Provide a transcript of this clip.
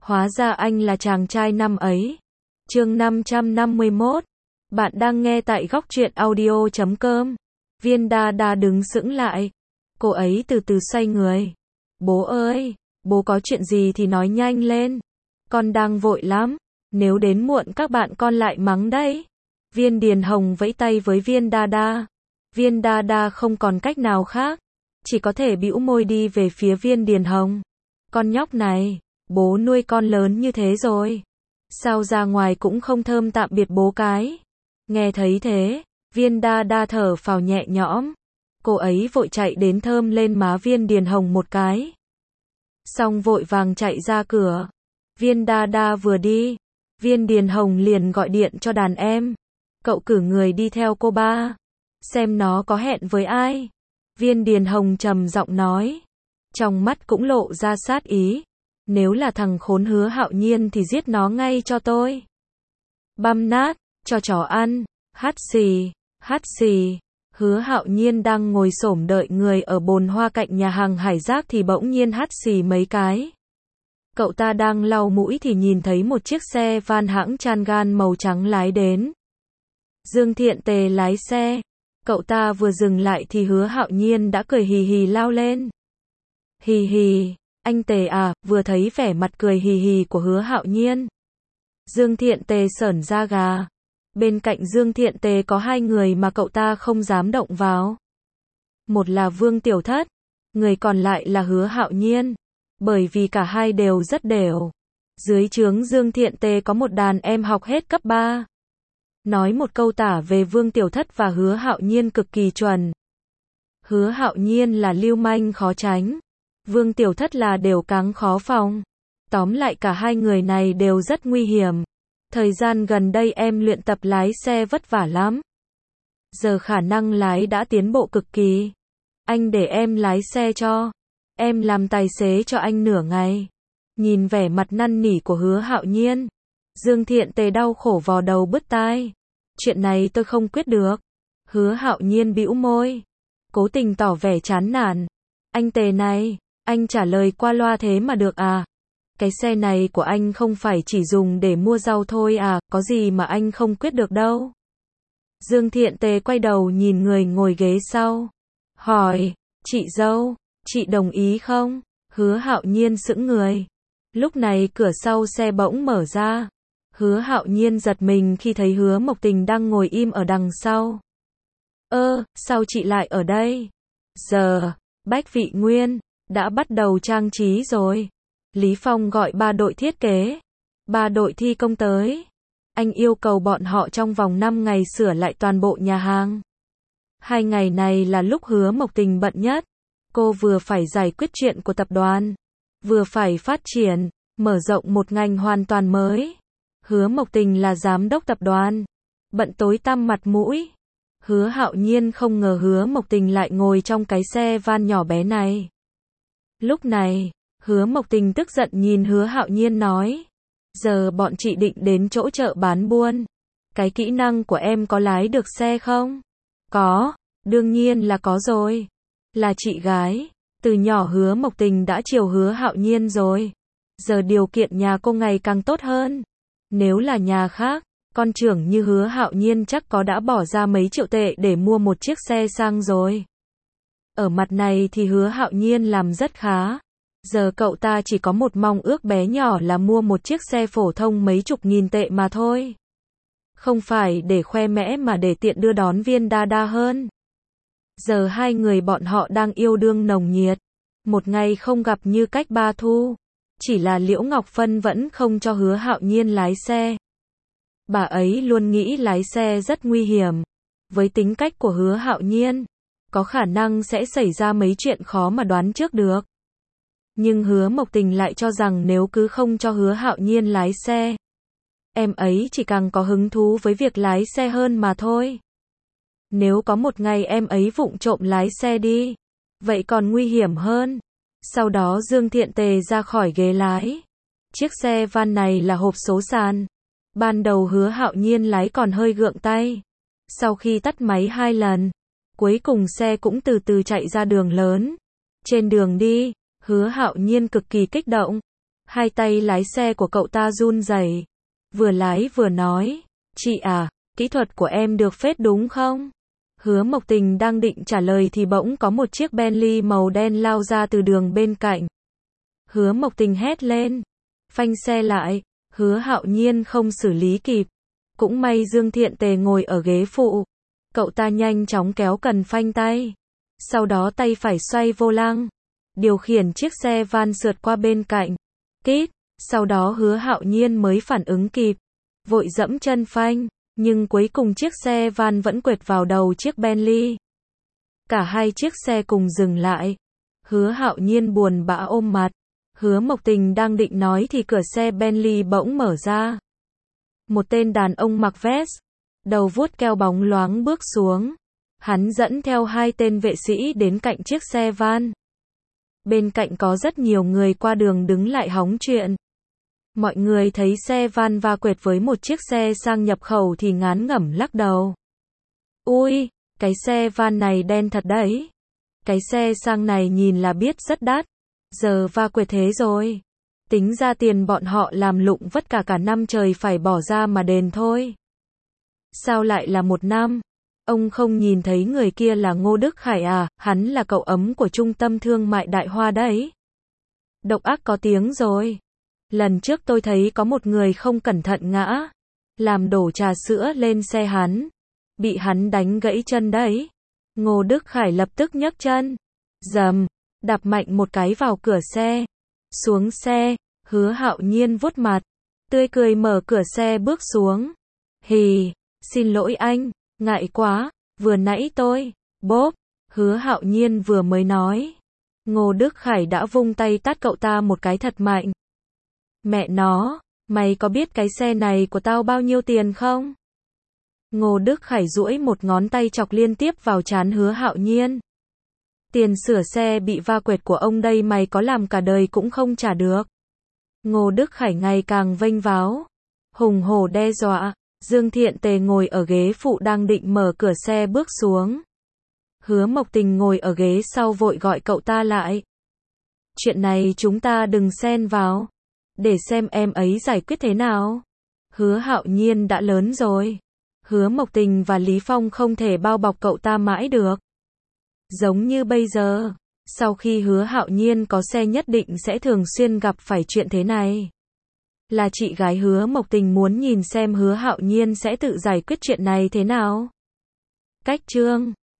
Hóa ra anh là chàng trai năm ấy. Chương 551. Bạn đang nghe tại góc truyện audio.com. Viên Đa Đa đứng sững lại. Cô ấy từ từ xoay người. Bố ơi, bố có chuyện gì thì nói nhanh lên. Con đang vội lắm. Nếu đến muộn các bạn con lại mắng đấy. Viên Điền Hồng vẫy tay với Viên Đa Đa. Viên Đa Đa không còn cách nào khác. Chỉ có thể bĩu môi đi về phía Viên Điền Hồng. Con nhóc này, bố nuôi con lớn như thế rồi. Sao ra ngoài cũng không thơm tạm biệt bố cái. Nghe thấy thế, Viên Đa Đa thở phào nhẹ nhõm. Cô ấy vội chạy đến thơm lên má Viên Điền Hồng một cái. Xong vội vàng chạy ra cửa. Viên Đa Đa vừa đi, Viên Điền Hồng liền gọi điện cho đàn em. Cậu cử người đi theo cô ba. Xem nó có hẹn với ai. Viên Điền Hồng trầm giọng nói. Trong mắt cũng lộ ra sát ý. Nếu là thằng khốn Hứa Hạo Nhiên thì giết nó ngay cho tôi. Băm nát, cho chó ăn. Hắt xì, hắt xì. Hứa Hạo Nhiên đang ngồi xổm đợi người ở bồn hoa cạnh nhà hàng Hải Giác thì bỗng nhiên hắt xì mấy cái. Cậu ta đang lau mũi thì nhìn thấy một chiếc xe van hãng Changan màu trắng lái đến. Dương Thiện Tề lái xe. Cậu ta vừa dừng lại thì Hứa Hạo Nhiên đã cười hì hì lao lên. Hì hì, anh Tề à, vừa thấy vẻ mặt cười hì hì của Hứa Hạo Nhiên. Dương Thiện Tề sởn da gà. Bên cạnh Dương Thiện Tề có hai người mà cậu ta không dám động vào. Một là Vương Tiểu Thất, người còn lại là Hứa Hạo Nhiên. Bởi vì cả hai đều rất đều. Dưới trướng Dương Thiện Tề có một đàn em học hết cấp 3. Nói một câu tả về Vương Tiểu Thất và Hứa Hạo Nhiên cực kỳ chuẩn. Hứa Hạo Nhiên là lưu manh khó tránh. Vương Tiểu Thất là đều cáng khó phòng. Tóm lại cả hai người này đều rất nguy hiểm. Thời gian gần đây em luyện tập lái xe vất vả lắm. Giờ khả năng lái đã tiến bộ cực kỳ. Anh để em lái xe cho. Em làm tài xế cho anh nửa ngày. Nhìn vẻ mặt năn nỉ của Hứa Hạo Nhiên, Dương Thiện Tề đau khổ vò đầu bứt tai. Chuyện này tôi không quyết được. Hứa Hạo Nhiên bĩu môi, cố tình tỏ vẻ chán nản. Anh Tề này, anh trả lời qua loa thế mà được à? Cái xe này của anh không phải chỉ dùng để mua rau thôi à, có gì mà anh không quyết được đâu. Dương Thiện Tề quay đầu nhìn người ngồi ghế sau. Hỏi, chị dâu, chị đồng ý không? Hứa Hạo Nhiên sững người. Lúc này cửa sau xe bỗng mở ra. Hứa Hạo Nhiên giật mình khi thấy Hứa Mộc Tình đang ngồi im ở đằng sau. Sao chị lại ở đây? Giờ, Bách Vị Nguyên đã bắt đầu trang trí rồi. Lý Phong gọi 3 đội thiết kế, 3 đội thi công tới. Anh yêu cầu bọn họ trong vòng 5 ngày sửa lại toàn bộ nhà hàng. 2 ngày này là lúc Hứa Mộc Tình bận nhất. Cô vừa phải giải quyết chuyện của tập đoàn, vừa phải phát triển, mở rộng một ngành hoàn toàn mới. Hứa Mộc Tình là giám đốc tập đoàn, bận tối tăm mặt mũi. Hứa Hạo Nhiên không ngờ Hứa Mộc Tình lại ngồi trong cái xe van nhỏ bé này. Lúc này, Hứa Mộc Tình tức giận nhìn Hứa Hạo Nhiên nói. Giờ bọn chị định đến chỗ chợ bán buôn. Cái kỹ năng của em có lái được xe không? Có, đương nhiên là có rồi. Là chị gái, từ nhỏ Hứa Mộc Tình đã chiều Hứa Hạo Nhiên rồi. Giờ điều kiện nhà cô ngày càng tốt hơn. Nếu là nhà khác, con trưởng như Hứa Hạo Nhiên chắc có đã bỏ ra mấy triệu tệ để mua một chiếc xe sang rồi. Ở mặt này thì Hứa Hạo Nhiên làm rất khá. Giờ cậu ta chỉ có một mong ước bé nhỏ là mua một chiếc xe phổ thông mấy chục nghìn tệ mà thôi. Không phải để khoe mẽ mà để tiện đưa đón Viên Đa Đa hơn. Giờ hai người bọn họ đang yêu đương nồng nhiệt. Một ngày không gặp như cách 3 thu. Chỉ là Liễu Ngọc Phân vẫn không cho Hứa Hạo Nhiên lái xe. Bà ấy luôn nghĩ lái xe rất nguy hiểm. Với tính cách của Hứa Hạo Nhiên, có khả năng sẽ xảy ra mấy chuyện khó mà đoán trước được. Nhưng Hứa Mộc Tình lại cho rằng nếu cứ không cho Hứa Hạo Nhiên lái xe, em ấy chỉ càng có hứng thú với việc lái xe hơn mà thôi. Nếu có một ngày em ấy vụng trộm lái xe đi, vậy còn nguy hiểm hơn. Sau đó Dương Thiện Tề ra khỏi ghế lái. Chiếc xe van này là hộp số sàn. Ban đầu Hứa Hạo Nhiên lái còn hơi gượng tay. Sau khi tắt máy 2 lần, cuối cùng xe cũng từ từ chạy ra đường lớn. Trên đường đi, Hứa Hạo Nhiên cực kỳ kích động. Hai tay lái xe của cậu ta run rẩy, vừa lái vừa nói, chị à, kỹ thuật của em được phết đúng không? Hứa Mộc Tình đang định trả lời thì bỗng có một chiếc Bentley màu đen lao ra từ đường bên cạnh. Hứa Mộc Tình hét lên, phanh xe lại, Hứa Hạo Nhiên không xử lý kịp. Cũng may Dương Thiện Tề ngồi ở ghế phụ. Cậu ta nhanh chóng kéo cần phanh tay. Sau đó tay phải xoay vô lăng, điều khiển chiếc xe van sượt qua bên cạnh. Kít, sau đó Hứa Hạo Nhiên mới phản ứng kịp, vội dẫm chân phanh, nhưng cuối cùng chiếc xe van vẫn quệt vào đầu chiếc Bentley. Cả hai chiếc xe cùng dừng lại. Hứa Hạo Nhiên buồn bã ôm mặt. Hứa Mộc Tình đang định nói thì cửa xe Bentley bỗng mở ra. Một tên đàn ông mặc vest, đầu vuốt keo bóng loáng bước xuống. Hắn dẫn theo hai tên vệ sĩ đến cạnh chiếc xe van. Bên cạnh có rất nhiều người qua đường đứng lại hóng chuyện. Mọi người thấy xe van va quệt với một chiếc xe sang nhập khẩu thì ngán ngẩm lắc đầu. Ui, cái xe van này đen thật đấy. Cái xe sang này nhìn là biết rất đắt. Giờ va quệt thế rồi. Tính ra tiền bọn họ làm lụng vất cả năm trời phải bỏ ra mà đền thôi. Sao lại là 1 năm? Ông không nhìn thấy người kia là Ngô Đức Khải à, hắn là cậu ấm của trung tâm thương mại Đại Hoa đấy. Độc ác có tiếng rồi. Lần trước tôi thấy có một người không cẩn thận ngã, làm đổ trà sữa lên xe hắn, bị hắn đánh gãy chân đấy. Ngô Đức Khải lập tức nhấc chân, dầm, đạp mạnh một cái vào cửa xe. Xuống xe, Hứa Hạo Nhiên vuốt mặt, tươi cười mở cửa xe bước xuống. Hì, xin lỗi anh, ngại quá, vừa nãy tôi, bốp, Hứa Hạo Nhiên vừa mới nói. Ngô Đức Khải đã vung tay tát cậu ta một cái thật mạnh. Mẹ nó, mày có biết cái xe này của tao bao nhiêu tiền không? Ngô Đức Khải duỗi một ngón tay chọc liên tiếp vào trán Hứa Hạo Nhiên. Tiền sửa xe bị va quệt của ông đây mày có làm cả đời cũng không trả được. Ngô Đức Khải ngày càng vênh váo, hùng hổ đe dọa. Dương Thiện Tề ngồi ở ghế phụ đang định mở cửa xe bước xuống. Hứa Mộc Tình ngồi ở ghế sau vội gọi cậu ta lại. Chuyện này chúng ta đừng xen vào, để xem em ấy giải quyết thế nào. Hứa Hạo Nhiên đã lớn rồi. Hứa Mộc Tình và Lý Phong không thể bao bọc cậu ta mãi được. Giống như bây giờ, sau khi Hứa Hạo Nhiên có xe nhất định sẽ thường xuyên gặp phải chuyện thế này. Là chị gái Hứa Mộc Tình muốn nhìn xem Hứa Hạo Nhiên sẽ tự giải quyết chuyện này thế nào. Cách chương